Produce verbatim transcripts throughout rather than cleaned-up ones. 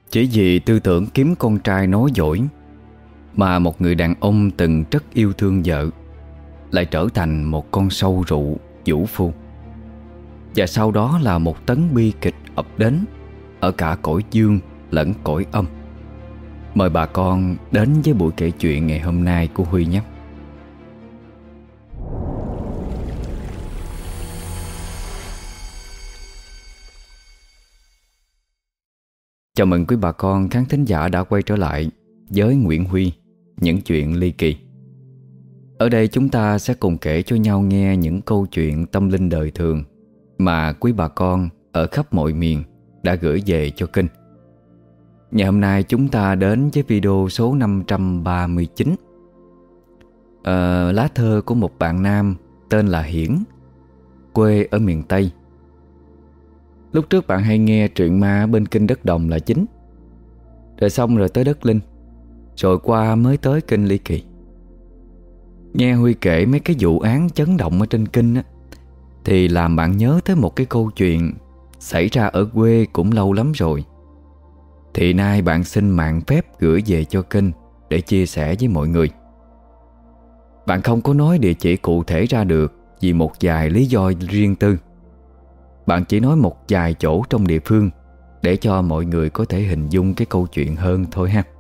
Chỉ vì tư tưởng kiếm con trai nối dõi mà một người đàn ông từng rất yêu thương vợ lại trở thành một con sâu rượu vũ phu. Và sau đó là một tấn bi kịch ập đến ở cả cõi dương lẫn cõi âm. Mời bà con đến với buổi kể chuyện ngày hôm nay của Huy nhé. Chào mừng quý bà con khán thính giả đã quay trở lại với Nguyễn Huy, những chuyện ly kỳ. Ở đây chúng ta sẽ cùng kể cho nhau nghe những câu chuyện tâm linh đời thường mà quý bà con ở khắp mọi miền đã gửi về cho kênh. Ngày hôm nay chúng ta đến với video số năm trăm ba mươi chín. à, Lá thơ của một bạn nam tên là Hiển, quê ở miền Tây. Lúc trước bạn hay nghe truyện ma bên kênh Đất Đồng là chính, rồi xong rồi tới Đất Linh, rồi qua mới tới kênh Ly Kỳ. Nghe Huy kể mấy cái vụ án chấn động ở trên kênh á, thì làm bạn nhớ tới một cái câu chuyện xảy ra ở quê cũng lâu lắm rồi. Thì nay bạn xin mạng phép gửi về cho kênh để chia sẻ với mọi người. Bạn không có nói địa chỉ cụ thể ra được vì một vài lý do riêng tư. Bạn chỉ nói một vài chỗ trong địa phương để cho mọi người có thể hình dung cái câu chuyện hơn thôi ha.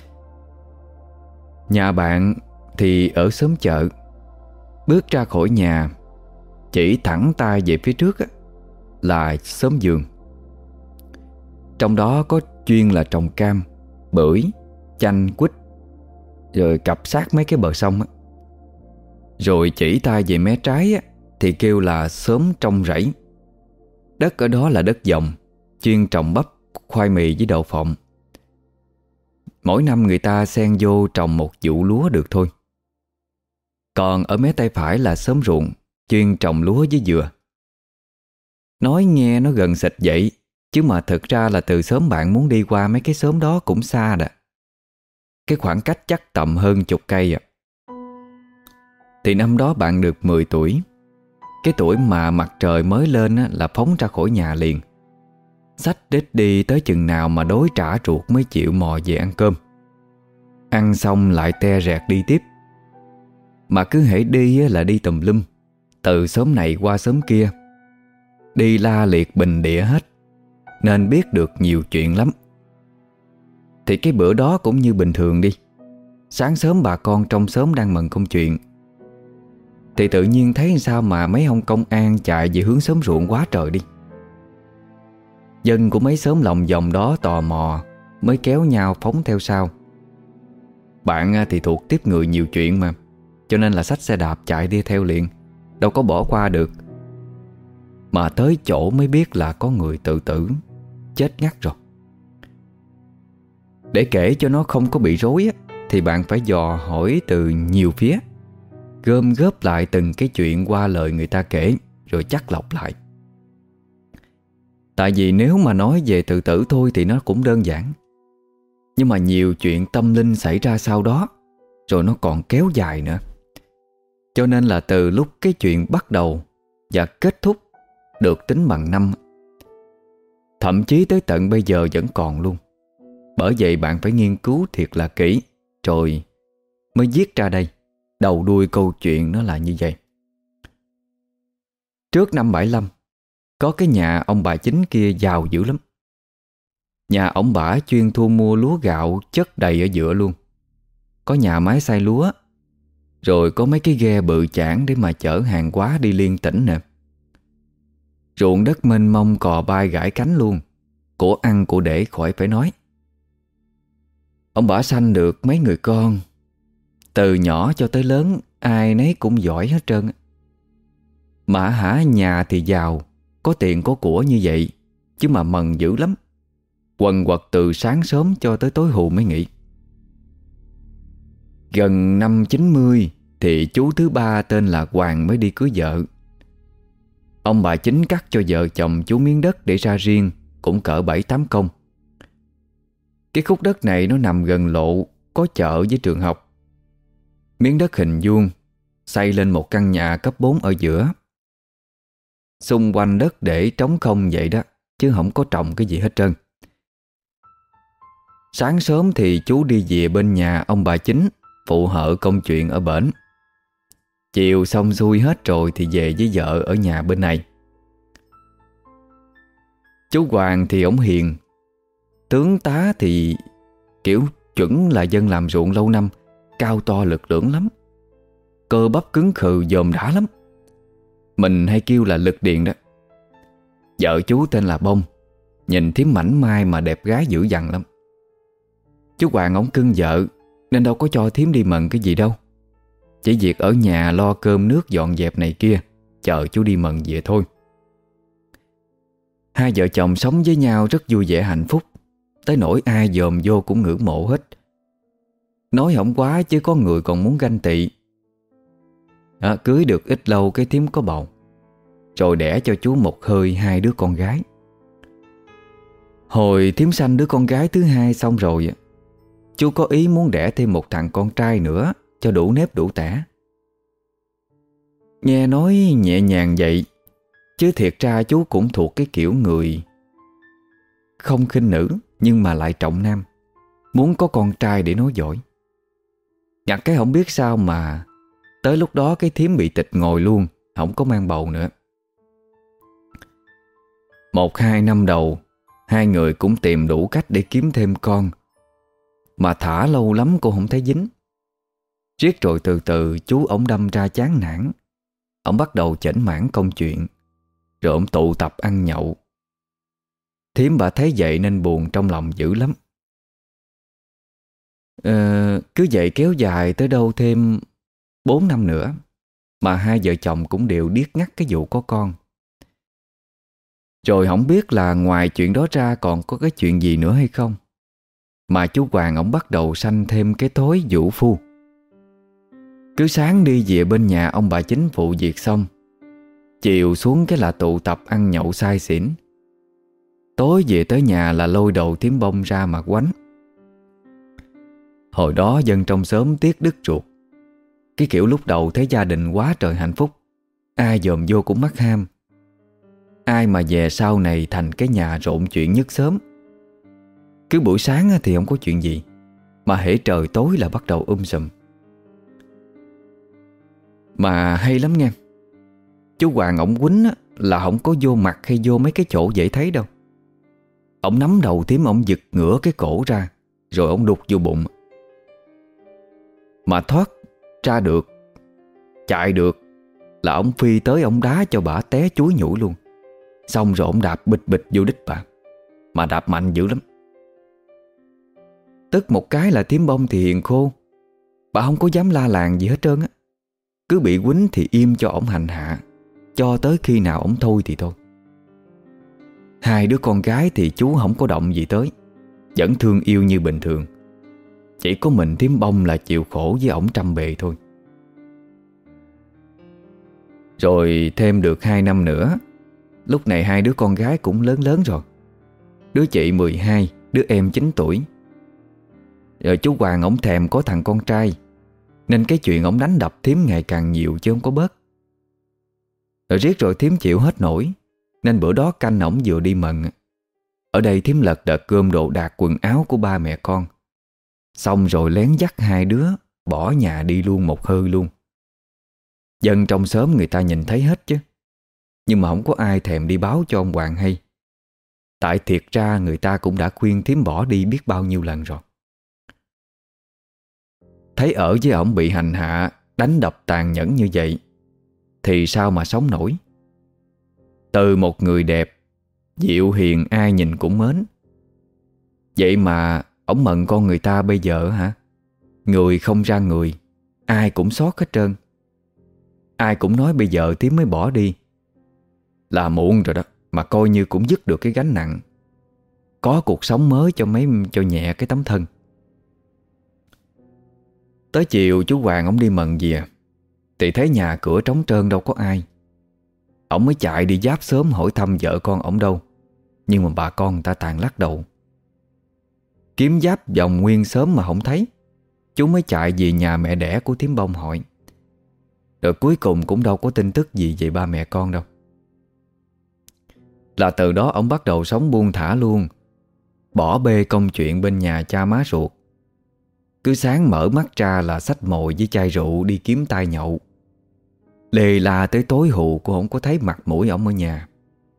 Nhà bạn thì ở xóm chợ. Bước ra khỏi nhà, chỉ thẳng tay về phía trước á, là xóm vườn. Trong đó có chuyên là trồng cam, bưởi, chanh, quýt, rồi cặp sát mấy cái bờ sông á. Rồi chỉ tay về mé trái á, thì kêu là xóm trong rẫy. Đất ở đó là đất dòng, chuyên trồng bắp, khoai mì với đậu phộng. Mỗi năm người ta xen vô trồng một vụ lúa được thôi. Còn ở mé tay phải là xóm ruộng, chuyên trồng lúa với dừa. Nói nghe nó gần xịt vậy, chứ mà thực ra là từ xóm bạn muốn đi qua mấy cái xóm đó cũng xa đà. Cái khoảng cách chắc tầm hơn chục cây à. Thì năm đó bạn được mười tuổi. Cái tuổi mà mặt trời mới lên á, là phóng ra khỏi nhà liền. Xách đít đi tới chừng nào mà đói trả ruột mới chịu mò về ăn cơm. Ăn xong lại te rẹt đi tiếp. Mà cứ hễ đi á, là đi tùm lum, từ xóm này qua xóm kia, đi la liệt bình địa hết, nên biết được nhiều chuyện lắm. Thì cái bữa đó cũng như bình thường đi. Sáng sớm bà con trong xóm đang mần công chuyện, thì tự nhiên thấy sao mà mấy ông công an chạy về hướng xóm ruộng quá trời đi. Dân của mấy xóm lòng vòng đó tò mò mới kéo nhau phóng theo sau. Bạn thì thuộc tiếp người nhiều chuyện mà, cho nên là xách xe đạp chạy đi theo liền, đâu có bỏ qua được. Mà tới chỗ mới biết là có người tự tử, chết ngắt rồi. Để kể cho nó không có bị rối á, thì bạn phải dò hỏi từ nhiều phía, gom góp lại từng cái chuyện qua lời người ta kể, rồi chắc lọc lại. Tại vì nếu mà nói về tự tử thôi thì nó cũng đơn giản, nhưng mà nhiều chuyện tâm linh xảy ra sau đó, rồi nó còn kéo dài nữa. Cho nên là từ lúc cái chuyện bắt đầu và kết thúc được tính bằng năm, thậm chí tới tận bây giờ vẫn còn luôn. Bởi vậy bạn phải nghiên cứu thiệt là kỹ, rồi mới viết ra đây. Đầu đuôi câu chuyện nó là như vậy. Trước năm bảy lăm, có cái nhà ông bà Chính kia giàu dữ lắm. Nhà ông bả chuyên thu mua lúa gạo chất đầy ở giữa luôn. Có nhà máy xay lúa, rồi có mấy cái ghe bự chảng để mà chở hàng hóa đi liên tỉnh nè. Ruộng đất mênh mông cò bay gãi cánh luôn, của ăn của để khỏi phải nói. Ông bả sanh được mấy người con, từ nhỏ cho tới lớn ai nấy cũng giỏi hết trơn. Mà hả, nhà thì giàu, có tiền có của như vậy, chứ mà mần dữ lắm. Quần quật từ sáng sớm cho tới tối hù mới nghỉ. Gần năm chín mươi thì chú thứ ba tên là Hoàng mới đi cưới vợ. Ông bà Chính cắt cho vợ chồng chú miếng đất để ra riêng, cũng cỡ bảy tám công. Cái khúc đất này nó nằm gần lộ, có chợ với trường học. Miếng đất hình vuông, xây lên một căn nhà cấp bốn ở giữa. Xung quanh đất để trống không vậy đó, chứ không có trồng cái gì hết trơn. Sáng sớm thì chú đi về bên nhà ông bà Chính phụ hợ công chuyện ở bển. Chiều xong xuôi hết rồi thì về với vợ ở nhà bên này. Chú Hoàng thì ổng hiền, tướng tá thì kiểu chuẩn là dân làm ruộng lâu năm, cao to lực lưỡng lắm, cơ bắp cứng khừ dòm đã lắm. Mình hay kêu là lực điện đó. Vợ chú tên là Bông, nhìn thím mảnh mai mà đẹp gái dữ dằn lắm. Chú Hoàng ổng cưng vợ nên đâu có cho thím đi mần cái gì đâu. Chỉ việc ở nhà lo cơm nước dọn dẹp này kia, chờ chú đi mần về thôi. Hai vợ chồng sống với nhau rất vui vẻ hạnh phúc, tới nỗi ai dòm vô cũng ngưỡng mộ hết. Nói không quá chứ có người còn muốn ganh tị. À, cưới được ít lâu cái thím có bầu, rồi đẻ cho chú một hơi hai đứa con gái. Hồi thím sanh đứa con gái thứ hai xong rồi, chú có ý muốn đẻ thêm một thằng con trai nữa cho đủ nếp đủ tẻ. Nghe nói nhẹ nhàng vậy, chứ thiệt ra chú cũng thuộc cái kiểu người không khinh nữ nhưng mà lại trọng nam, muốn có con trai để nói giỏi. Nhặt cái không biết sao mà tới lúc đó cái thím bị tịch ngồi luôn, không có mang bầu nữa. Một hai năm đầu, hai người cũng tìm đủ cách để kiếm thêm con, mà thả lâu lắm cô không thấy dính. Riết rồi từ từ chú ổng đâm ra chán nản. Ổng bắt đầu chểnh mảng công chuyện, rồi ổng tụ tập ăn nhậu. Thím bà thấy vậy nên buồn trong lòng dữ lắm. Ờ, cứ vậy kéo dài tới đâu thêm bốn năm nữa, mà hai vợ chồng cũng đều điếc ngắt cái vụ có con. Rồi không biết là ngoài chuyện đó ra còn có cái chuyện gì nữa hay không, mà chú Hoàng ổng bắt đầu sanh thêm cái thói vũ phu. Cứ sáng đi về bên nhà ông bà Chính phụ việc xong, chiều xuống cái là tụ tập ăn nhậu say xỉn. Tối về tới nhà là lôi đầu thím Bông ra mà quánh. Hồi đó dân trong xóm tiếc đứt ruột. Cái kiểu lúc đầu thấy gia đình quá trời hạnh phúc, ai dòm vô cũng mắc ham. Ai mà về sau này thành cái nhà rộn chuyện nhất xóm. Cứ buổi sáng thì không có chuyện gì, mà hễ trời tối là bắt đầu um sùm. Mà hay lắm nha. Chú Hoàng ổng quýnh là không có vô mặt hay vô mấy cái chỗ dễ thấy đâu. Ổng nắm đầu thím, ổng giật ngửa cái cổ ra, rồi ổng đục vô bụng. Mà thoát ra được, chạy được là ổng phi tới ổng đá cho bả té chuối nhủi luôn. Xong rồi ổng đạp bịch bịch vô đít bà, mà đạp mạnh dữ lắm. Tức một cái là thím Bông thì hiền khô, bà không có dám la làng gì hết trơn á. Cứ bị quýnh thì im cho ổng hành hạ, cho tới khi nào ổng thôi thì thôi. Hai đứa con gái thì chú không có động gì tới, vẫn thương yêu như bình thường. Chỉ có mình thím Bông là chịu khổ với ổng trăm bề thôi. Rồi thêm được hai năm nữa, lúc này hai đứa con gái cũng lớn lớn rồi. Đứa chị mười hai, đứa em chín tuổi. Rồi chú Hoàng ổng thèm có thằng con trai, nên cái chuyện ổng đánh đập thím ngày càng nhiều chứ không có bớt. Rồi riết rồi thím chịu hết nổi, nên bữa đó canh ổng vừa đi mần. Ở đây thím lật đật gom đồ đạc quần áo của ba mẹ con, xong rồi lén dắt hai đứa bỏ nhà đi luôn một hơi luôn. Dân trong xóm người ta nhìn thấy hết chứ, nhưng mà không có ai thèm đi báo cho ông Hoàng hay. Tại thiệt ra người ta cũng đã khuyên thím bỏ đi biết bao nhiêu lần rồi. Thấy ở với ổng bị hành hạ, đánh đập tàn nhẫn như vậy thì sao mà sống nổi. Từ một người đẹp, dịu hiền ai nhìn cũng mến, vậy mà ổng mận con người ta bây giờ hả? Người không ra người, ai cũng xót hết trơn. Ai cũng nói bây giờ thím mới bỏ đi là muộn rồi đó, mà coi như cũng dứt được cái gánh nặng, có cuộc sống mới cho mấy cho nhẹ cái tấm thân. Tới chiều chú Hoàng ổng đi mần về thì thấy nhà cửa trống trơn đâu có ai. Ổng mới chạy đi giáp xóm hỏi thăm vợ con ổng đâu, nhưng mà bà con người ta tàn lắc đầu. Kiếm giáp vòng nguyên xóm mà không thấy, chú mới chạy về nhà mẹ đẻ của thím Bông hỏi. Rồi cuối cùng cũng đâu có tin tức gì về ba mẹ con đâu. Là từ đó ổng bắt đầu sống buông thả luôn, bỏ bê công chuyện bên nhà cha má ruột. Cứ sáng mở mắt ra là xách mồi với chai rượu đi kiếm tai nhậu. Lê la tới tối hù cũng không có thấy mặt mũi ổng ở nhà.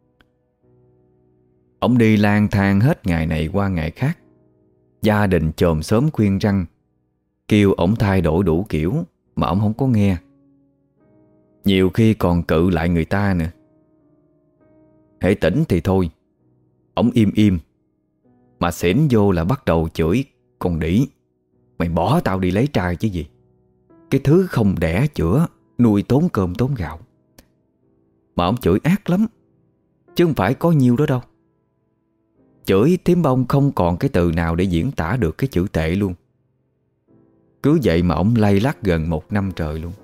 Ổng đi lang thang hết ngày này qua ngày khác. Gia đình chòm xóm khuyên răn, kêu ổng thay đổi đủ kiểu mà ổng không có nghe. Nhiều khi còn cự lại người ta nữa. Hễ tỉnh thì thôi, ổng im im. Mà xỉn vô là bắt đầu chửi: "Con đĩ, mày bỏ tao đi lấy trai chứ gì. Cái thứ không đẻ chữa, nuôi tốn cơm tốn gạo." Mà ổng chửi ác lắm, chứ không phải có nhiêu đó đâu. Chửi Thím Bông không còn cái từ nào để diễn tả được cái chữ tệ luôn. Cứ vậy mà ổng lay lắt gần một năm trời luôn.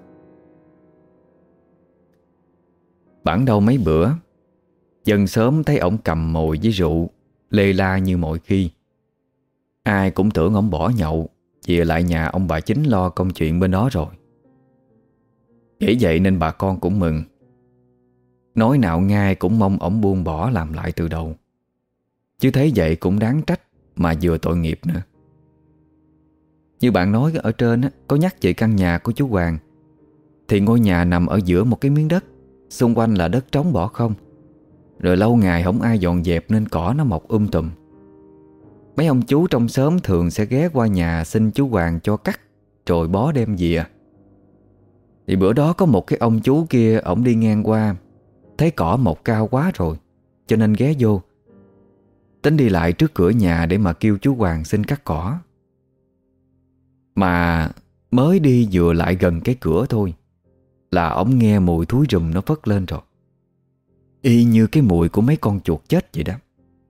Bẵng đâu mấy bữa, dân xóm thấy ổng cầm mồi với rượu lê la như mọi khi. Ai cũng tưởng ổng bỏ nhậu, về lại nhà ông bà Chính lo công chuyện bên đó rồi. Nghĩ vậy nên bà con cũng mừng. Nói nào ngay cũng mong ổng buông bỏ làm lại từ đầu. Chứ thấy vậy cũng đáng trách mà vừa tội nghiệp nữa. Như bạn nói ở trên á, có nhắc về căn nhà của chú Hoàng, thì ngôi nhà nằm ở giữa một cái miếng đất, xung quanh là đất trống bỏ không. Rồi lâu ngày không ai dọn dẹp nên cỏ nó mọc um tùm. Mấy ông chú trong xóm thường sẽ ghé qua nhà xin chú Hoàng cho cắt rồi bó đem về. Thì bữa đó có một cái ông chú kia, ổng đi ngang qua, thấy cỏ mọc cao quá rồi, cho nên ghé vô, tính đi lại trước cửa nhà để mà kêu chú Hoàng xin cắt cỏ. Mà mới đi vừa lại gần cái cửa thôi là ổng nghe mùi thúi rùm nó phất lên rồi. Y như cái mùi của mấy con chuột chết vậy đó.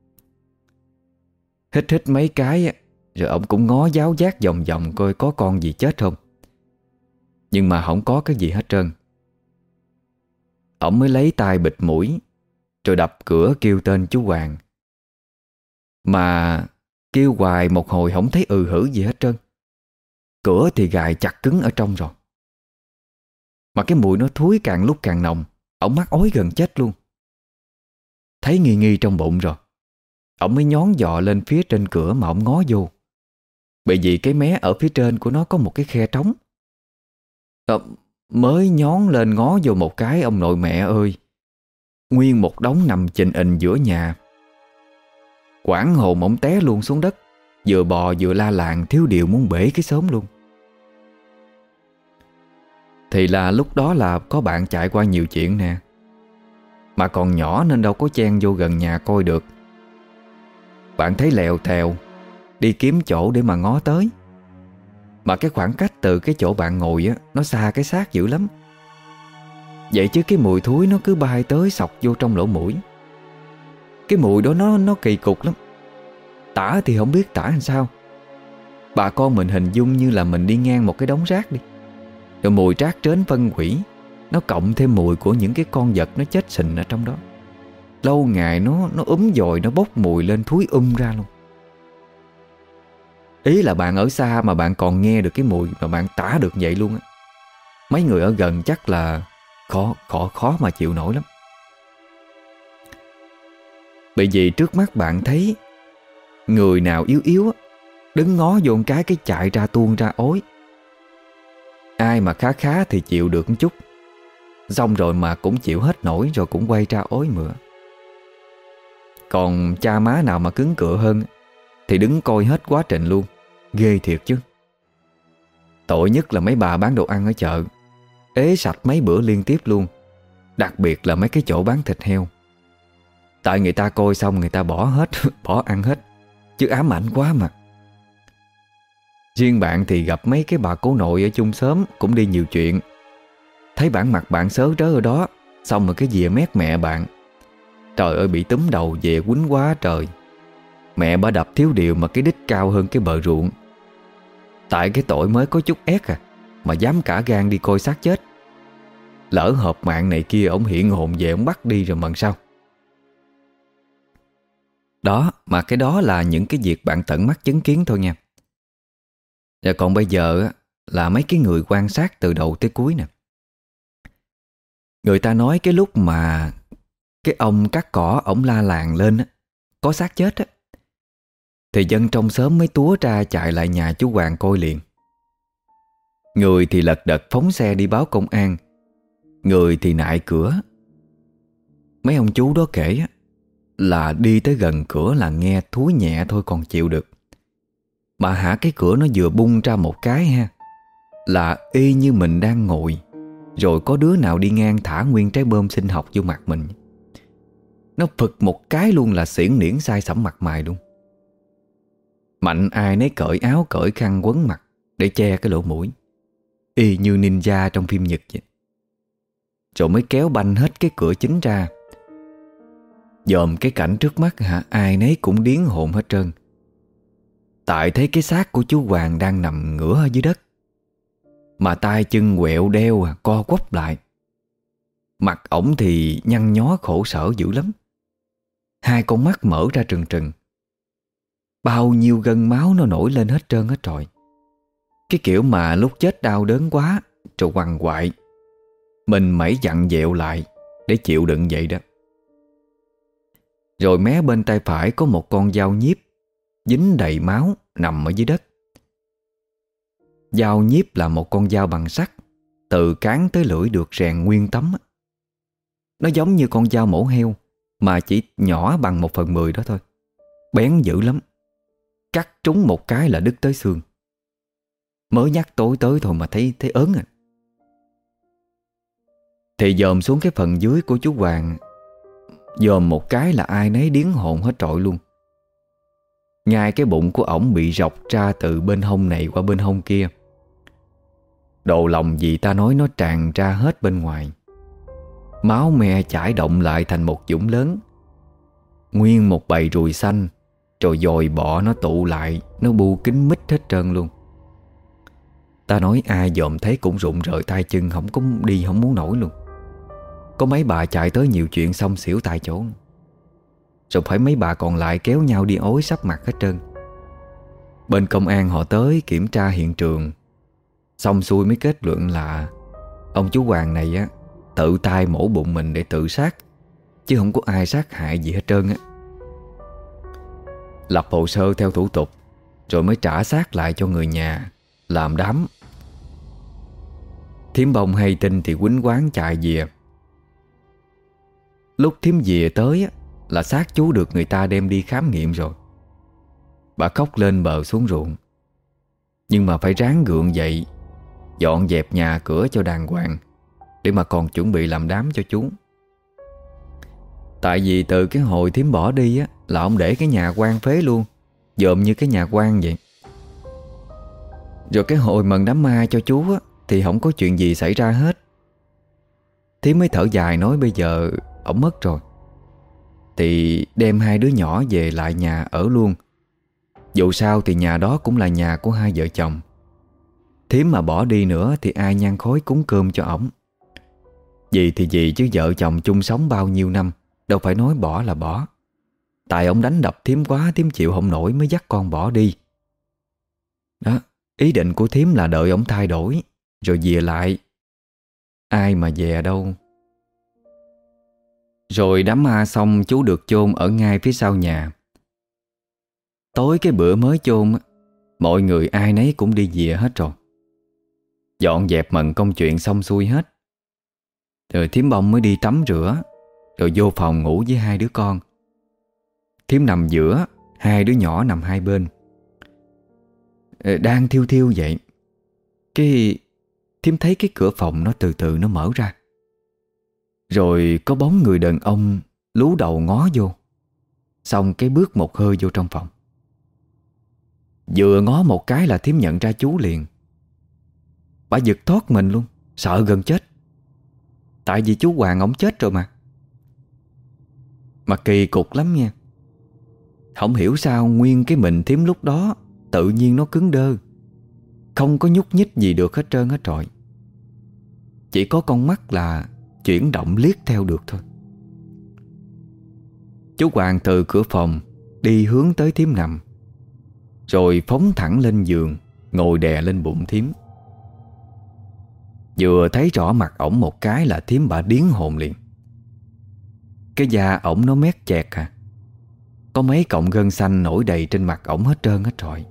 Hít hít mấy cái, rồi ổng cũng ngó giáo giác vòng vòng coi có con gì chết không. Nhưng mà không có cái gì hết trơn. Ổng mới lấy tay bịt mũi, rồi đập cửa kêu tên chú Hoàng. Mà kêu hoài một hồi không thấy ừ hử gì hết trơn. Cửa thì gài chặt cứng ở trong rồi. Mà cái mùi nó thúi càng lúc càng nồng, ổng mắc ói gần chết luôn. Thấy nghi nghi trong bụng rồi, ổng mới nhón dọ lên phía trên cửa mà ổng ngó vô. Bởi vì cái mé ở phía trên của nó có một cái khe trống. Ờ, mới nhón lên ngó vô một cái, ông nội mẹ ơi, nguyên một đống nằm chình ình giữa nhà. Quảng hồn ổng té luôn xuống đất, vừa bò vừa la làng thiếu điều muốn bể cái xóm luôn. Thì là lúc đó là có bạn chạy qua nhiều chuyện nè, mà còn nhỏ nên đâu có chen vô gần nhà coi được. Bạn thấy lèo thèo đi kiếm chỗ để mà ngó tới. Mà cái khoảng cách từ cái chỗ bạn ngồi á, nó xa cái xác dữ lắm. Vậy chứ cái mùi thúi nó cứ bay tới sọc vô trong lỗ mũi. Cái mùi đó nó nó kỳ cục lắm. Tả thì không biết tả làm sao. Bà con mình hình dung như là mình đi ngang một cái đống rác đi, rồi mùi rác trến phân hủy, nó cộng thêm mùi của những cái con vật nó chết sình ở trong đó. Lâu ngày nó nó úm dồi, nó bốc mùi lên thúi um ra luôn. Ý là bạn ở xa mà bạn còn nghe được cái mùi mà bạn tả được vậy luôn á. Mấy người ở gần chắc là khó, khó, khó mà chịu nổi lắm. Bởi vì trước mắt bạn thấy người nào yếu yếu á, đứng ngó vô một cái cái chạy ra tuôn ra ối. Ai mà khá khá thì chịu được một chút, xong rồi mà cũng chịu hết nổi rồi cũng quay ra ối mửa. Còn cha má nào mà cứng cựa hơn thì đứng coi hết quá trình luôn. Ghê thiệt chứ. Tội nhất là mấy bà bán đồ ăn ở chợ, ế sạch mấy bữa liên tiếp luôn. Đặc biệt là mấy cái chỗ bán thịt heo. Tại người ta coi xong người ta bỏ hết, bỏ ăn hết, chứ ám ảnh quá mà. Riêng bạn thì gặp mấy cái bà cố nội ở chung xóm cũng đi nhiều chuyện. Thấy bản mặt bạn sớ rớ ở đó, xong rồi cái dìa mét mẹ bạn. Trời ơi, bị túm đầu về quýnh quá trời. Mẹ bà đập thiếu điều mà cái đít cao hơn cái bờ ruộng. Tại cái tội mới có chút ép à, mà dám cả gan đi coi xác chết. Lỡ hộp mạng này kia, ổng hiện hồn về ổng bắt đi rồi mần sao. Đó, mà cái đó là những cái việc bạn tận mắt chứng kiến thôi nha. Và còn bây giờ là mấy cái người quan sát từ đầu tới cuối nè. Người ta nói cái lúc mà cái ông cắt cỏ ổng la làng lên á, có xác chết á, thì dân trong xóm mới túa ra chạy lại nhà chú Hoàng coi liền. Người thì lật đật phóng xe đi báo công an, người thì nại cửa. Mấy ông chú đó kể là đi tới gần cửa là nghe thúi nhẹ thôi còn chịu được. Mà hả, cái cửa nó vừa bung ra một cái ha, là y như mình đang ngồi, rồi có đứa nào đi ngang thả nguyên trái bơm sinh học vô mặt mình. Nó phực một cái luôn là xiển niễn sai sẩm mặt mày luôn. Mạnh ai nấy cởi áo cởi khăn quấn mặt để che cái lỗ mũi, y như ninja trong phim Nhật vậy. Rồi mới kéo banh hết cái cửa chính ra. Dòm cái cảnh trước mắt hả, ai nấy cũng điếng hồn hết trơn. Tại thấy cái xác của chú Hoàng đang nằm ngửa ở dưới đất, mà tay chân quẹo đeo co quắp lại. Mặt ổng thì nhăn nhó khổ sở dữ lắm. Hai con mắt mở ra trừng trừng. Bao nhiêu gân máu nó nổi lên hết trơn hết trọi. Cái kiểu mà lúc chết đau đớn quá rồi quằn quại, mình mẩy dặn dẹo lại để chịu đựng vậy đó. Rồi mé bên tay phải có một con dao nhíp dính đầy máu nằm ở dưới đất. Dao nhíp là một con dao bằng sắt, từ cán tới lưỡi được rèn nguyên tấm. Nó giống như con dao mổ heo, mà chỉ nhỏ bằng một phần mười đó thôi. Bén dữ lắm, cắt trúng một cái là đứt tới xương. Mới nhắc tối tới thôi mà thấy thấy ớn à. Thì dòm xuống cái phần dưới của chú Hoàng, dòm một cái là ai nấy điếng hồn hết trọi luôn. Ngay cái bụng của ổng bị rọc ra từ bên hông này qua bên hông kia. Đồ lòng gì ta nói nó tràn ra hết bên ngoài. Máu me chảy động lại thành một dũng lớn. Nguyên một bầy ruồi xanh, rồi dồi bọ nó tụ lại, nó bu kín mít hết trơn luôn. Ta nói ai dòm thấy cũng rụng rời tay chân, không có đi không muốn nổi luôn. Có mấy bà chạy tới nhiều chuyện xong xỉu tại chỗ. Rồi phải mấy bà còn lại kéo nhau đi ối sắp mặt hết trơn. Bên công an họ tới kiểm tra hiện trường, xong xuôi mới kết luận là ông chú Hoàng này á tự tay mổ bụng mình để tự sát, chứ không có ai sát hại gì hết trơn á. Lập hồ sơ theo thủ tục, rồi mới trả xác lại cho người nhà làm đám. Thím Bông hay tin thì quýnh quán chạy về. Lúc thím về tới á, là xác chú được người ta đem đi khám nghiệm rồi. Bà khóc lên bờ xuống ruộng, nhưng mà phải ráng gượng dậy, dọn dẹp nhà cửa cho đàng hoàng, để mà còn chuẩn bị làm đám cho chú. Tại vì từ cái hồi thím bỏ đi á, là ông để cái nhà quan phế luôn, dòm như cái nhà quan vậy. Rồi cái hồi mần đám ma cho chú á, thì không có chuyện gì xảy ra hết. Thím mới thở dài nói bây giờ ổng mất rồi, thì đem hai đứa nhỏ về lại nhà ở luôn. Dù sao thì nhà đó cũng là nhà của hai vợ chồng. Thím mà bỏ đi nữa thì ai nhang khói cúng cơm cho ổng. Gì thì gì chứ vợ chồng chung sống bao nhiêu năm, đâu phải nói bỏ là bỏ. Tại ổng đánh đập thím quá, thím chịu không nổi mới dắt con bỏ đi. Đó, ý định của thím là đợi ổng thay đổi rồi về lại. Ai mà về đâu. Rồi đám ma xong chú được chôn ở ngay phía sau nhà. Tối cái bữa mới chôn, mọi người ai nấy cũng đi về hết rồi. Dọn dẹp mần công chuyện xong xuôi hết. Rồi thím Bông mới đi tắm rửa, rồi vô phòng ngủ với hai đứa con. Thím nằm giữa, hai đứa nhỏ nằm hai bên. Đang thiêu thiêu vậy, cái thím thấy cái cửa phòng nó từ từ nó mở ra. Rồi có bóng người đàn ông lú đầu ngó vô, xong cái bước một hơi vô trong phòng. Vừa ngó một cái là thím nhận ra chú liền. Bà giật thoát mình luôn, sợ gần chết. Tại vì chú Hoàng ổng chết rồi mà. Mà kỳ cục lắm nha. Không hiểu sao nguyên cái mình thím lúc đó tự nhiên nó cứng đơ, không có nhúc nhích gì được hết trơn hết trọi. Chỉ có con mắt là chuyển động liếc theo được thôi. Chú Hoàng từ cửa phòng đi hướng tới thím nằm, rồi phóng thẳng lên giường, ngồi đè lên bụng thím. Vừa thấy rõ mặt ổng một cái là thím bà điếng hồn liền. Cái da ổng nó mét chẹt à. có mấy cọng gân xanh nổi đầy trên mặt ổng hết trơn hết rồi.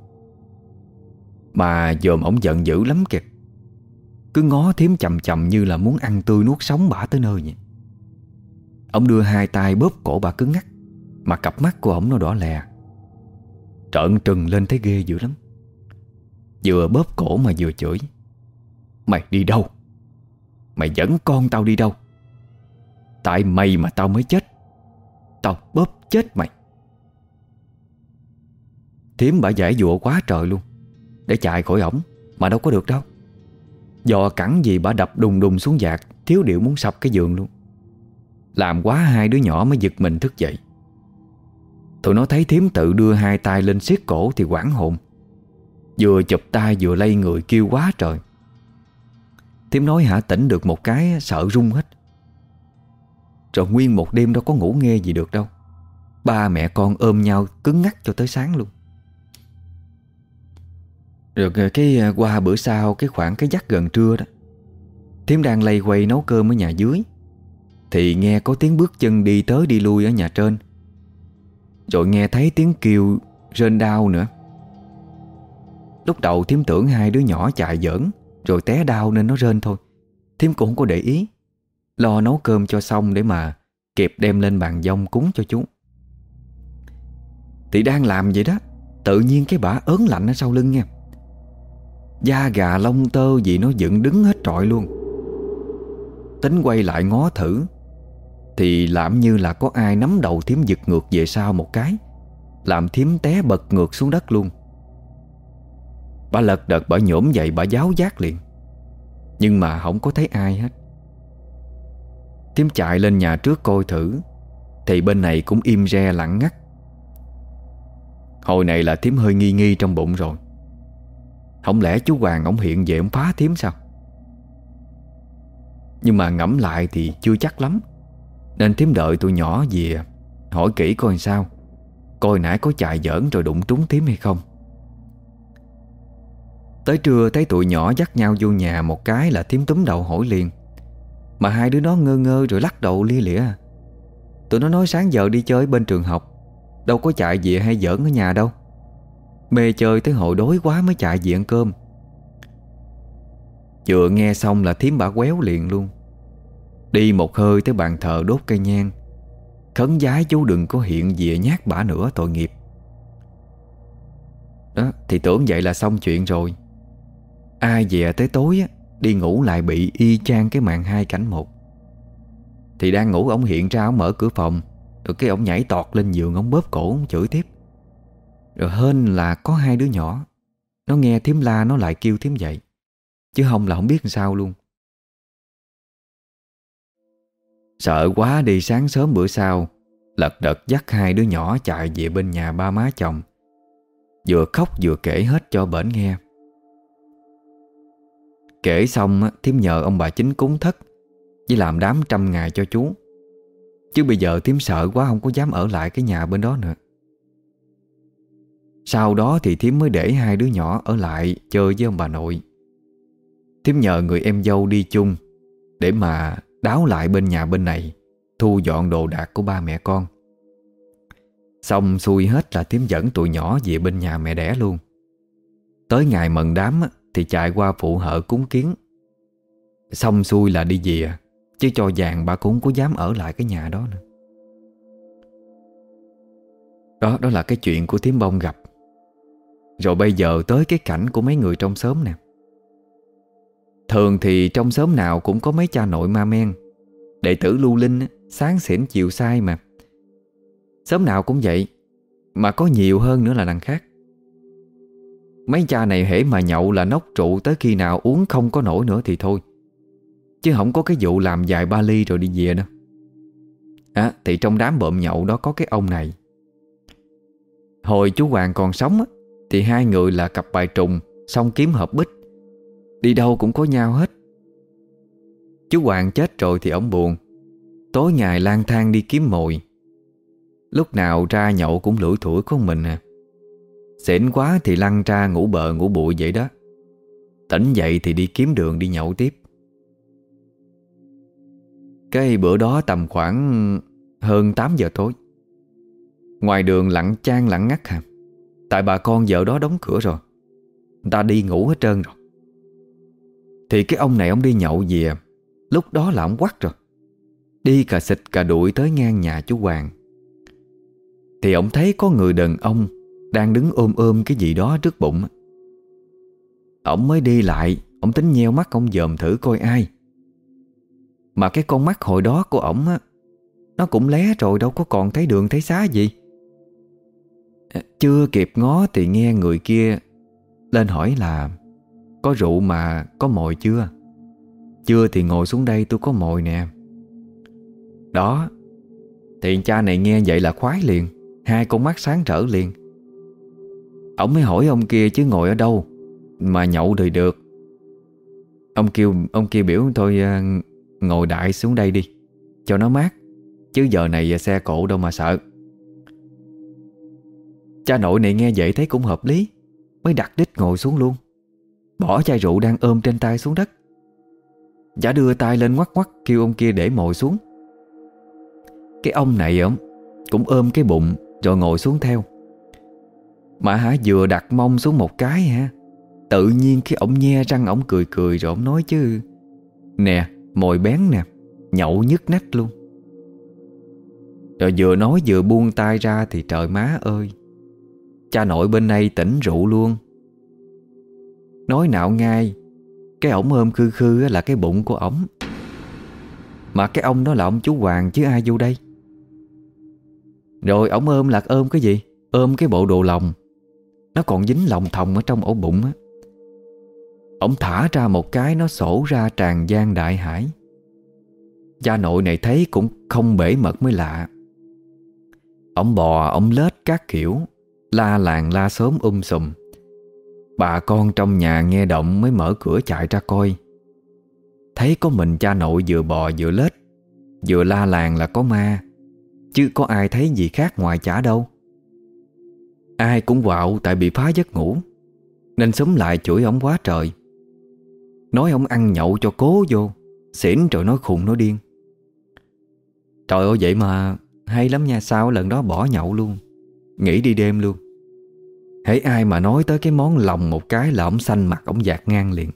Mà dòm ổng giận dữ lắm kìa, cứ ngó Thím chằm chằm như là muốn ăn tươi nuốt sống bả tới nơi vậy. Ổng đưa hai tay bóp cổ bà cứng ngắc, mà cặp mắt của ổng nó đỏ lè, trợn trừng lên thấy ghê dữ lắm. Vừa bóp cổ mà vừa chửi: "Mày đi đâu? Mày dẫn con tao đi đâu? Tại mày mà tao mới chết. Tao bóp chết mày." Thím bả giãy giụa quá trời luôn để chạy khỏi ổng, mà đâu có được đâu. Do cẳng gì bả đập đùng đùng xuống vạc, thiếu điệu muốn sập cái giường luôn. Làm quá hai đứa nhỏ mới giật mình thức dậy. Tụi nó thấy Thím tự đưa hai tay lên siết cổ thì hoảng hồn, vừa chụp tay vừa lay người kêu quá trời. Thím nói hả tỉnh được một cái sợ run hết. Rồi nguyên một đêm đâu có ngủ nghe gì được đâu. Ba mẹ con ôm nhau cứng ngắc cho tới sáng luôn. Rồi cái qua bữa sau, cái khoảng cái giấc gần trưa đó, Thím đang lay quay nấu cơm ở nhà dưới, thì nghe có tiếng bước chân đi tới đi lui ở nhà trên. Rồi nghe thấy tiếng kêu rên đau nữa. Lúc đầu Thím tưởng hai đứa nhỏ chạy giỡn rồi té đau nên nó rên thôi. Thím cũng không có để ý, lo nấu cơm cho xong để mà kịp đem lên bàn dông cúng cho chú. Thì đang làm vậy đó, tự nhiên cái bả ớn lạnh ở sau lưng nha. Da gà lông tơ gì nó dựng đứng hết trọi luôn. Tính quay lại ngó thử thì làm như là có ai nắm đầu Thím giật ngược về sau một cái, làm Thím té bật ngược xuống đất luôn. Bà lật đật bà nhổm dậy, bà giáo giác liền, nhưng mà không có thấy ai hết. Thím chạy lên nhà trước coi thử, thì bên này cũng im re lặng ngắt. Hồi này là Thím hơi nghi nghi trong bụng rồi. Không lẽ chú Hoàng ổng hiện về ổng phá Thím sao? Nhưng mà ngẫm lại thì chưa chắc lắm, nên Thím đợi tụi nhỏ về hỏi kỹ coi sao, coi nãy có chạy giỡn rồi đụng trúng Thím hay không. Tới trưa thấy tụi nhỏ dắt nhau vô nhà một cái là Thím túm đầu hỏi liền. Mà hai đứa nó ngơ ngơ rồi lắc đầu lia lịa. Tụi nó nói sáng giờ đi chơi bên trường học, đâu có chạy về hay giỡn ở nhà đâu. Mê chơi tới hồi đói quá mới chạy về ăn cơm. Vừa nghe xong là Thím bả quéo liền luôn. Đi một hơi tới bàn thờ đốt cây nhang, khấn vái chú đừng có hiện về nhát bả nữa, tội nghiệp. Đó, thì tưởng vậy là xong chuyện rồi. Ai về tới tối á, đi ngủ lại bị y chang cái màn hai cảnh một. Thì đang ngủ ổng hiện ra, ổng mở cửa phòng, rồi cái ổng nhảy tọt lên giường, ổng bóp cổ, ổng chửi tiếp. Rồi hên là có hai đứa nhỏ, nó nghe Thím la nó lại kêu Thím dậy, chứ không là không biết làm sao luôn. Sợ quá đi sáng sớm bữa sau, lật đật dắt hai đứa nhỏ chạy về bên nhà ba má chồng, vừa khóc vừa kể hết cho bển nghe. Kể xong Thím nhờ ông bà chính cúng thất với làm đám trăm ngày cho chú. Chứ bây giờ Thím sợ quá không có dám ở lại cái nhà bên đó nữa. Sau đó thì Thím mới để hai đứa nhỏ ở lại chơi với ông bà nội. Thím nhờ người em dâu đi chung để mà đáo lại bên nhà bên này, thu dọn đồ đạc của ba mẹ con. Xong xuôi hết là Thím dẫn tụi nhỏ về bên nhà mẹ đẻ luôn. Tới ngày mần đám thì chạy qua phụ hợ cúng kiến. Xong xuôi là đi về, chứ cho vàng bà cũng không có dám ở lại cái nhà đó nữa. Đó, đó là cái chuyện của Thím Bông gặp. Rồi bây giờ tới cái cảnh của mấy người trong xóm nè. Thường thì trong xóm nào cũng có mấy cha nội ma men, đệ tử lưu linh, sáng xỉn chiều sai mà. Xóm nào cũng vậy, mà có nhiều hơn nữa là đằng khác. Mấy cha này hễ mà nhậu là nốc trụ tới khi nào uống không có nổi nữa thì thôi, chứ không có cái vụ làm vài ba ly rồi đi về đâu. À, thì trong đám bợm nhậu đó có cái ông này. Hồi chú Hoàng còn sống á, thì hai người là cặp bài trùng, song kiếm hợp bích, đi đâu cũng có nhau hết. Chú Hoàng chết rồi thì ổng buồn, tối ngày lang thang đi kiếm mồi. Lúc nào ra nhậu cũng lủi thủi con mình à. Xỉn quá thì lăn ra ngủ bờ ngủ bụi vậy đó. Tỉnh dậy thì đi kiếm đường đi nhậu tiếp. Cái bữa đó tầm khoảng hơn tám giờ tối, Ngoài đường lặng chan lặng ngắt hả. Tại bà con vợ đó đóng cửa rồi, người ta đi ngủ hết trơn rồi. Thì cái ông này ông đi nhậu về. Lúc đó là ông quắt rồi, đi cà xịt cà đuổi tới ngang nhà chú Hoàng. Thì ông thấy có người đàn ông đang đứng ôm ôm cái gì đó trước bụng. Ông mới đi lại, ông tính nheo mắt ông dòm thử coi ai. Mà cái con mắt hồi đó của ổng á, nó cũng lé rồi, đâu có còn thấy đường thấy xá gì. Chưa kịp ngó thì nghe người kia lên hỏi là có rượu mà có mồi chưa? Chưa thì ngồi xuống đây tôi có mồi nè. Đó. Thì cha này nghe vậy là khoái liền, hai con mắt sáng trở liền. Ông mới hỏi ông kia chứ ngồi ở đâu mà nhậu đời được. Ông kêu Ông kia biểu thôi ngồi đại xuống đây đi cho nó mát, chứ giờ này xe cộ đâu mà sợ. Cha nội này nghe vậy thấy cũng hợp lý, mới đặt đít ngồi xuống luôn, bỏ chai rượu đang ôm trên tay xuống đất. Chả đưa tay lên ngoắc ngoắc kêu ông kia để mồi xuống. Cái ông này ông cũng ôm cái bụng rồi ngồi xuống theo. Mà hả, vừa đặt mông xuống một cái hả, tự nhiên cái ổng nhe răng ổng cười cười rồi ổng nói chứ: nè, mồi bén nè, nhậu nhức nách luôn. Rồi vừa nói vừa buông tay ra thì trời má ơi, cha nội bên đây tỉnh rượu luôn. Nói nạo ngay, cái ổng ôm khư khư là cái bụng của ổng. Mà cái ông đó là ông chú Hoàng chứ ai vô đây. Rồi ổng ôm là ôm cái gì? Ôm cái bộ đồ lòng, nó còn dính lòng thòng ở trong ổ bụng á. Ổng thả ra một cái nó sổ ra tràn gian đại hải. Cha nội này thấy cũng không bể mật mới lạ. Ổng bò, ổng lết các kiểu, la làng la xóm um sùm. Bà con trong nhà nghe động mới mở cửa chạy ra coi. Thấy có mình cha nội vừa bò vừa lết, vừa la làng là có ma, chứ có ai thấy gì khác ngoài chả đâu. Ai cũng quạo tại bị phá giấc ngủ, nên xúm lại chửi ổng quá trời. Nói ổng ăn nhậu cho cố vô, xỉn rồi nói khùng nói điên. Trời ơi, vậy mà hay lắm nha. Sau lần đó bỏ nhậu luôn, nghỉ đi đêm luôn. Hễ ai mà nói tới cái món lòng một cái là ổng xanh mặt, ổng dạt ngang liền.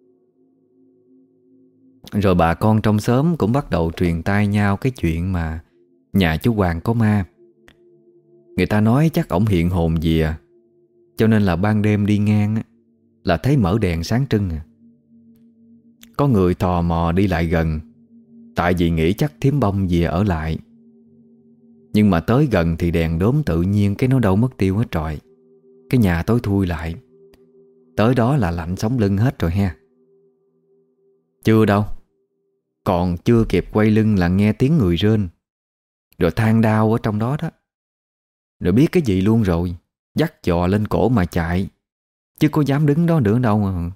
Rồi bà con trong xóm cũng bắt đầu truyền tai nhau cái chuyện mà nhà chú Hoàng có ma. Người ta nói chắc ổng hiện hồn gì à, cho nên là ban đêm đi ngang là thấy mở đèn sáng trưng à. Có người tò mò đi lại gần, tại vì nghĩ chắc thím bông về ở lại. Nhưng mà tới gần thì đèn đốm tự nhiên cái nó đâu mất tiêu hết trọi. Cái nhà tối thui lại. Tới đó là lạnh sống lưng hết rồi ha. Chưa đâu, còn chưa kịp quay lưng là nghe tiếng người rên, rồi than đau ở trong đó đó. Rồi biết cái gì luôn rồi, dắt giò lên cổ mà chạy, chứ có dám đứng đó nữa đâu mà.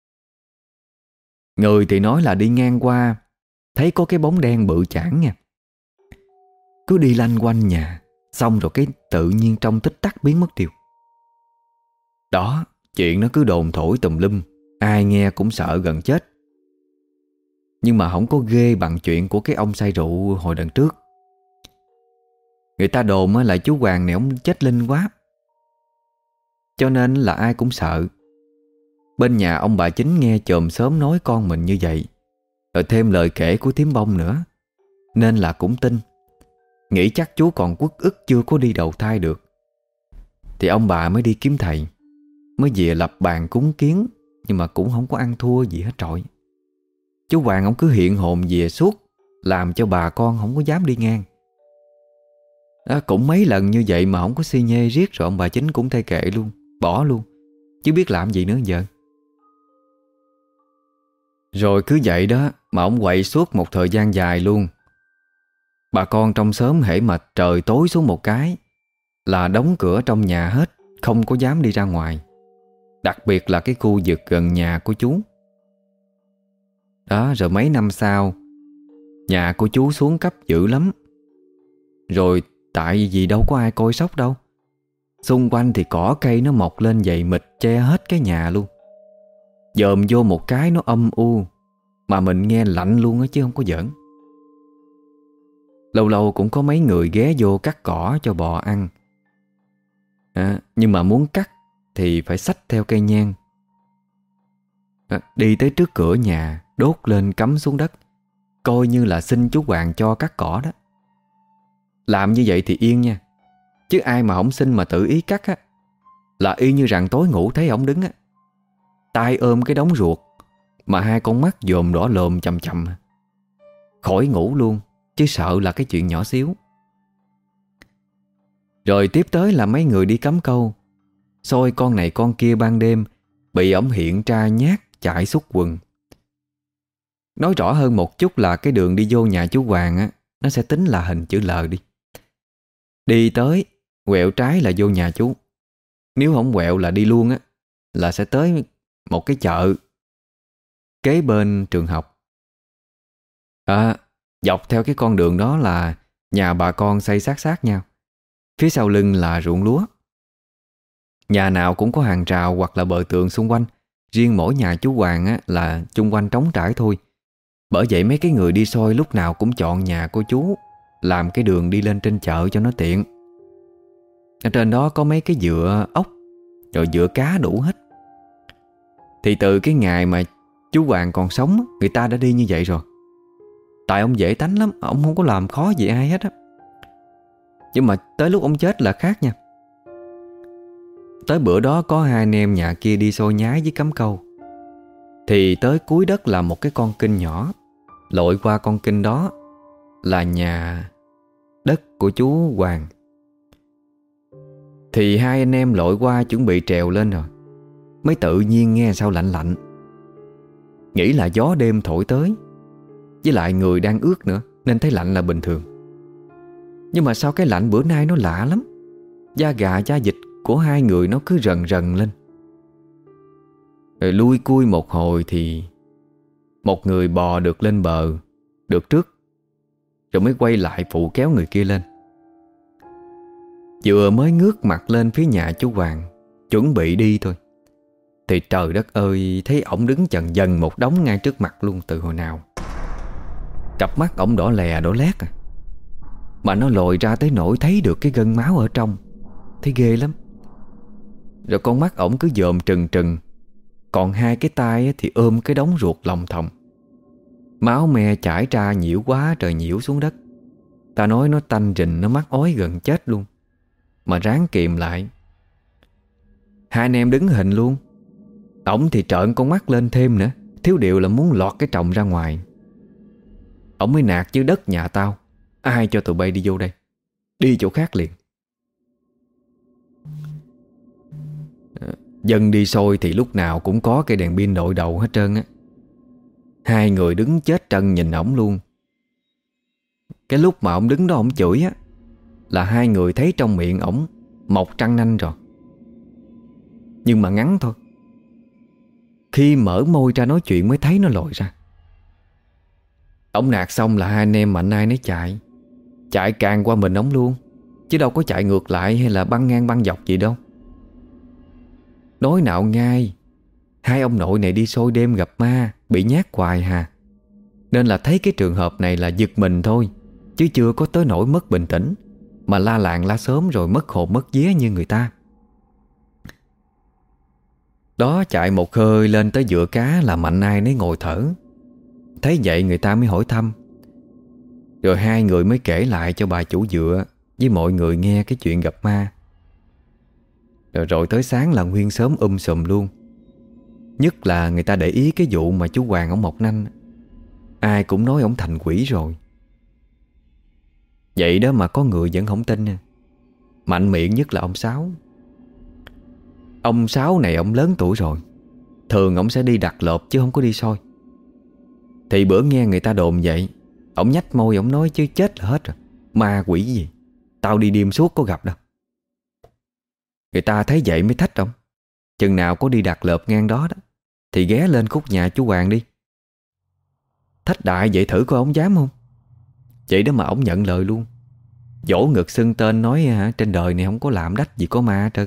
Người thì nói là đi ngang qua thấy có cái bóng đen bự chảng nha, cứ đi lanh quanh nhà, xong rồi cái tự nhiên trong tích tắc biến mất tiêu. Đó, chuyện nó cứ đồn thổi tùm lum, ai nghe cũng sợ gần chết. Nhưng mà không có ghê bằng chuyện của cái ông say rượu hồi đằng trước. Người ta đồn là chú Hoàng này ông chết linh quá, cho nên là ai cũng sợ. Bên nhà ông bà Chính nghe chòm xóm nói con mình như vậy, rồi thêm lời kể của thím bông nữa, nên là cũng tin. Nghĩ chắc chú còn uất ức chưa có đi đầu thai được. Thì ông bà mới đi kiếm thầy, mới về lập bàn cúng kiến, nhưng mà cũng không có ăn thua gì hết trọi. Chú Hoàng ông cứ hiện hồn về suốt, làm cho bà con không có dám đi ngang. Đó, cũng mấy lần như vậy mà không có xi nhê riết, rồi ông bà Chính cũng thay kệ luôn, bỏ luôn, chứ biết làm gì nữa giờ. Rồi cứ vậy đó mà ông quậy suốt một thời gian dài luôn. Bà con trong xóm hễ mà trời tối xuống một cái là đóng cửa trong nhà hết, không có dám đi ra ngoài. Đặc biệt là cái khu vực gần nhà của chú. Đó, rồi mấy năm sau nhà của chú xuống cấp dữ lắm. Rồi tại vì đâu có ai coi sóc đâu, xung quanh thì cỏ cây nó mọc lên dày mịt che hết cái nhà luôn. Dòm vô một cái nó âm u, mà mình nghe lạnh luôn á chứ không có giỡn. Lâu lâu cũng có mấy người ghé vô cắt cỏ cho bò ăn, à, Nhưng mà muốn cắt thì phải xách theo cây nhang, à, đi tới trước cửa nhà, đốt lên cắm xuống đất, coi như là xin chú Hoàng cho cắt cỏ đó. Làm như vậy thì yên nha, chứ ai mà không xin mà tự ý cắt á, là y như rằng tối ngủ thấy ổng đứng á, tay ôm cái đống ruột mà hai con mắt dòm đỏ lồm chầm chầm, khỏi ngủ luôn, chứ sợ là cái chuyện nhỏ xíu. Rồi tiếp tới là mấy người đi cắm câu, soi con này con kia ban đêm, bị ổng hiện ra nhát chạy xúc quần. Nói rõ hơn một chút là cái đường đi vô nhà chú Hoàng á, nó sẽ tính là hình chữ L đi. Đi tới quẹo trái là vô nhà chú, nếu không quẹo là đi luôn á, là sẽ tới một cái chợ kế bên trường học. À, dọc theo cái con đường đó là nhà bà con xây sát sát nhau, phía sau lưng là ruộng lúa. Nhà nào cũng có hàng rào hoặc là bờ tường xung quanh. Riêng mỗi nhà chú Hoàng á, là chung quanh trống trải thôi. Bởi vậy mấy cái người đi soi lúc nào cũng chọn nhà cô chú làm cái đường đi lên trên chợ cho nó tiện. Ở trên đó có mấy cái dựa ốc, rồi dựa cá đủ hết. Thì từ cái ngày mà chú Hoàng còn sống, người ta đã đi như vậy rồi. Tại ông dễ tánh lắm, ông không có làm khó gì ai hết á. Nhưng mà tới lúc ông chết là khác nha. Tới bữa đó có hai anh em nhà kia đi xôi nhái với cắm câu, thì tới cuối đất là một cái con kênh nhỏ. Lội qua con kênh đó là nhà đất của chú Hoàng. Thì hai anh em lội qua chuẩn bị trèo lên rồi, mới tự nhiên nghe sao lạnh lạnh. Nghĩ là gió đêm thổi tới, với lại người đang ướt nữa nên thấy lạnh là bình thường. Nhưng mà sao cái lạnh bữa nay nó lạ lắm. Da gà da vịt của hai người nó cứ rần rần lên. Rồi lui cui một hồi thì một người bò được lên bờ được trước, rồi mới quay lại phụ kéo người kia lên. Vừa mới ngước mặt lên phía nhà chú Hoàng, chuẩn bị đi thôi, thì trời đất ơi, thấy ổng đứng chần dần một đống ngay trước mặt luôn từ hồi nào. Cặp mắt ổng đỏ lè đỏ lét à, mà nó lồi ra tới nỗi thấy được cái gân máu ở trong. Thấy ghê lắm. Rồi con mắt ổng cứ dòm trừng trừng, còn hai cái tay thì ôm cái đống ruột lòng thòng. Máu me chảy ra nhiễu quá trời nhiễu xuống đất. Ta nói nó tanh rình, nó mắc ói gần chết luôn, mà ráng kìm lại. Hai anh em đứng hình luôn. Ổng thì trợn con mắt lên thêm nữa, thiếu điều là muốn lọt cái tròng ra ngoài. Ổng mới nạt chứ đất nhà tao, ai cho tụi bay đi vô đây, đi chỗ khác liền. Dân đi xôi thì lúc nào cũng có cây đèn pin đội đầu hết trơn á. Hai người đứng chết trân nhìn ổng luôn. Cái lúc mà ổng đứng đó ổng chửi á, là hai người thấy trong miệng ổng mọc răng nanh rồi. Nhưng mà ngắn thôi. Khi mở môi ra nói chuyện mới thấy nó lòi ra. Ổng nạt xong là hai anh em mạnh ai nấy chạy. Chạy càng qua mình ổng luôn, chứ đâu có chạy ngược lại hay là băng ngang băng dọc gì đâu. Nói nạo ngay, hai ông nội này đi xôi đêm gặp ma, bị nhát hoài hà. Nên là thấy cái trường hợp này là giật mình thôi, chứ chưa có tới nỗi mất bình tĩnh, mà la làng la sớm rồi mất hồn mất vía như người ta. Đó, chạy một hơi lên tới dựa cá là mạnh ai nấy ngồi thở. Thấy vậy người ta mới hỏi thăm. Rồi hai người mới kể lại cho bà chủ dựa với mọi người nghe cái chuyện gặp ma. Rồi, rồi tới sáng là nguyên xóm um sùm luôn. Nhất là người ta để ý cái vụ mà chú Hoàng ổng mọc nanh. Ai cũng nói ổng thành quỷ rồi. Vậy đó mà có người vẫn không tin nha. Mạnh miệng nhất là ông Sáu. Ông Sáu này ổng lớn tuổi rồi, thường ổng sẽ đi đặt lợp chứ không có đi soi. Thì bữa nghe người ta đồn vậy, ổng nhách môi ổng nói chứ chết là hết rồi. Ma quỷ gì, tao đi đêm suốt có gặp đâu. Người ta thấy vậy mới thách ổng. Chừng nào có đi đặt lợp ngang đó đó thì ghé lên khúc nhà chú Hoàng đi. Thách đại vậy thử coi ổng dám không. Vậy đó mà ổng nhận lời luôn. Vỗ ngực xưng tên nói hả, trên đời này không có làm đách gì có ma hết trơn.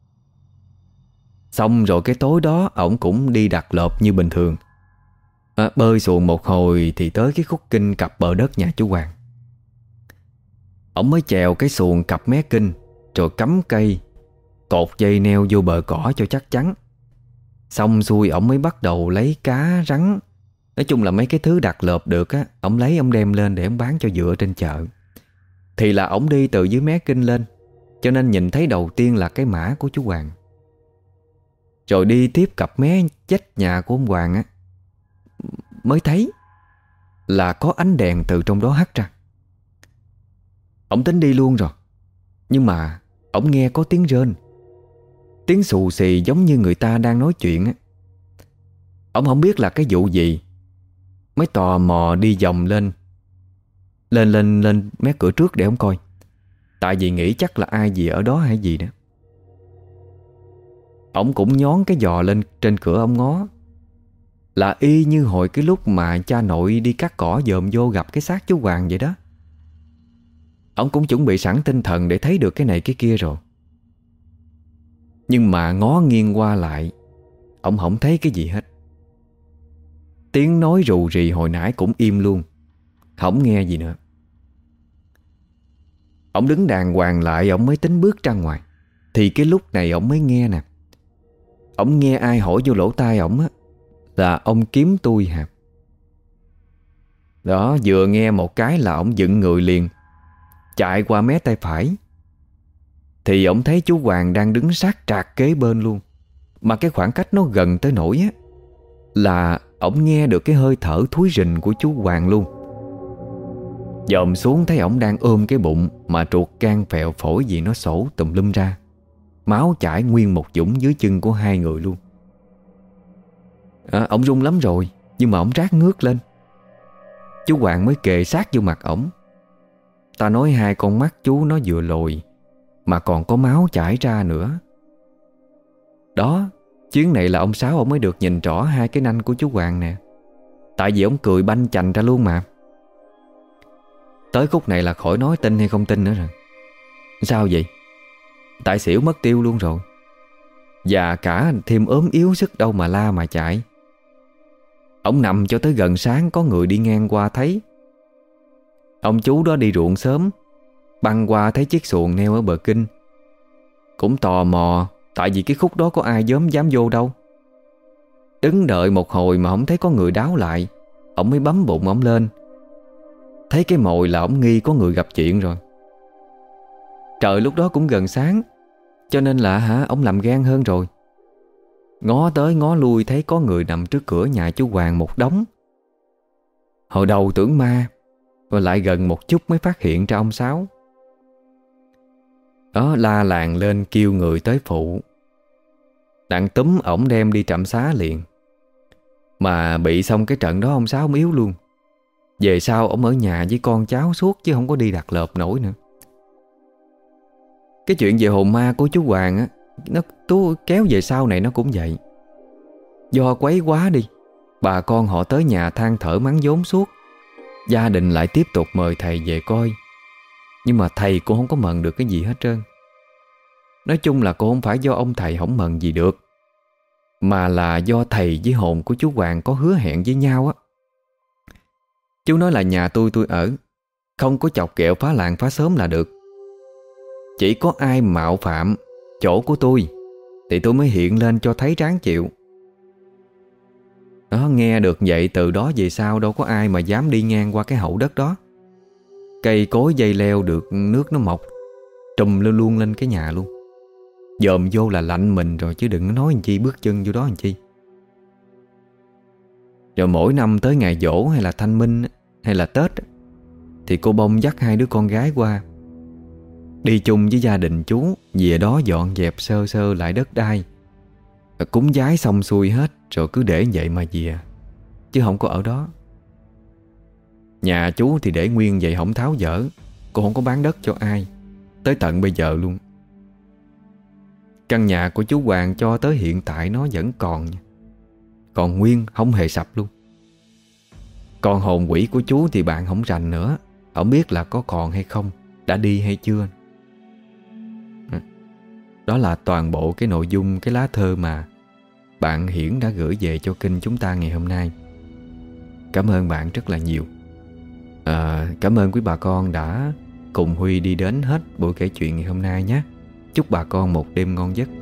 Xong rồi cái tối đó ổng cũng đi đặt lợp như bình thường. à, Bơi xuồng một hồi thì tới cái khúc kinh cặp bờ đất nhà chú Hoàng. Ổng mới chèo cái xuồng cặp mé kinh, rồi cắm cây, cột dây neo vô bờ cỏ cho chắc chắn. Xong xuôi ổng mới bắt đầu lấy cá, rắn, nói chung là mấy cái thứ đặt lợp được á, ổng lấy ổng đem lên để ổng bán cho dựa trên chợ. Thì là ổng đi từ dưới mé kinh lên, cho nên nhìn thấy đầu tiên là cái mã của chú Hoàng. Rồi đi tiếp cặp mé chết nhà của ông Hoàng á, mới thấy là có ánh đèn từ trong đó hắt ra. Ổng tính đi luôn rồi, nhưng mà ổng nghe có tiếng rên, tiếng xù xì giống như người ta đang nói chuyện á. Ổng không biết là cái vụ gì, mới tò mò đi vòng lên Lên lên lên mé cửa trước để ổng coi, tại vì nghĩ chắc là ai gì ở đó hay gì đó. Ổng cũng nhón cái giò lên trên cửa ổng ngó, là y như hồi cái lúc mà cha nội đi cắt cỏ dòm vô gặp cái xác chú Hoàng vậy đó. Ổng cũng chuẩn bị sẵn tinh thần để thấy được cái này cái kia rồi. Nhưng mà ngó nghiêng qua lại, ổng không thấy cái gì hết. Tiếng nói rù rì hồi nãy cũng im luôn, không nghe gì nữa. Ổng đứng đàng hoàng lại, ổng mới tính bước ra ngoài. Thì cái lúc này ổng mới nghe nè. Ổng nghe ai hỏi vô lỗ tai ổng á, là ông kiếm tôi hả? Đó, vừa nghe một cái là ổng dựng người liền, chạy qua mé tay phải. Thì ổng thấy chú Hoàng đang đứng sát trạc kế bên luôn. Mà cái khoảng cách nó gần tới nỗi á, là ổng nghe được cái hơi thở thúi rình của chú Hoàng luôn. Dòm xuống thấy ổng đang ôm cái bụng, mà ruột gan phèo phổi gì nó sổ tùm lum ra, máu chảy nguyên một dũng dưới chân của hai người luôn. à, Ổng run lắm rồi, nhưng mà ổng rát ngước lên. Chú Hoàng mới kề sát vô mặt ổng. Ta nói hai con mắt chú nó vừa lồi, mà còn có máu chảy ra nữa. Đó, chuyến này là ông Sáu ổng mới được nhìn rõ hai cái nanh của chú Hoàng nè. Tại vì ổng cười banh chành ra luôn mà. Tới khúc này là khỏi nói tin hay không tin nữa rồi. Sao vậy? Tại xỉu mất tiêu luôn rồi. Và cả thêm ốm yếu sức đâu mà la mà chạy. Ổng nằm cho tới gần sáng, có người đi ngang qua thấy. Ông chú đó đi ruộng sớm, băng qua thấy chiếc xuồng neo ở bờ kinh. Cũng tò mò, tại vì cái khúc đó có ai dám dám vô đâu. Đứng đợi một hồi mà không thấy có người đáo lại, ổng mới bấm bụng ổng lên. Thấy cái mồi là ổng nghi có người gặp chuyện rồi. Trời lúc đó cũng gần sáng, cho nên là hả ổng làm gan hơn rồi. Ngó tới ngó lui thấy có người nằm trước cửa nhà chú Hoàng một đống. Hồi đầu tưởng ma, rồi lại gần một chút mới phát hiện ra ông Sáu. Đó, la làng lên kêu người tới phụ. Đặng túm ổng đem đi trạm xá liền. Mà bị xong cái trận đó ông Sáu ông yếu luôn. Về sau ổng ở nhà với con cháu suốt, chứ không có đi đặt lợp nổi nữa. Cái chuyện về hồn ma của chú Hoàng á, nó tú kéo về sau này nó cũng vậy. Do quấy quá đi, bà con họ tới nhà than thở mắng vốn suốt. Gia đình lại tiếp tục mời thầy về coi. Nhưng mà thầy cũng không có mần được cái gì hết trơn. Nói chung là cũng không phải do ông thầy không mần gì được, mà là do thầy với hồn của chú Hoàng có hứa hẹn với nhau á. Chú nói là nhà tôi tôi ở, không có chọc ghẹo phá làng phá xóm là được. Chỉ có ai mạo phạm chỗ của tôi thì tôi mới hiện lên cho thấy ráng chịu. Đó, nghe được vậy từ đó về sau đâu có ai mà dám đi ngang qua cái hậu đất đó. Cây cối dây leo được nước nó mọc trùm luôn luôn lên cái nhà luôn. Dòm vô là lạnh mình rồi, chứ đừng nói làm chi bước chân vô đó làm chi. Rồi mỗi năm tới ngày giỗ hay là thanh minh hay là Tết thì cô Bông dắt hai đứa con gái qua, đi chung với gia đình chú về đó dọn dẹp sơ sơ lại đất đai, cúng vái xong xuôi hết rồi cứ để vậy mà về, chứ không có ở đó. Nhà chú thì để nguyên vậy không tháo dỡ, cô không có bán đất cho ai, tới tận bây giờ luôn. Căn nhà của chú Hoàng cho tới hiện tại nó vẫn còn, còn nguyên, không hề sập luôn. Còn hồn quỷ của chú thì bạn không rành nữa, không biết là có còn hay không, đã đi hay chưa. Đó là toàn bộ cái nội dung cái lá thơ mà bạn Hiển đã gửi về cho kênh chúng ta ngày hôm nay. Cảm ơn bạn rất là nhiều. à, Cảm ơn quý bà con đã cùng Huy đi đến hết buổi kể chuyện ngày hôm nay nhé. Chúc bà con một đêm ngon giấc.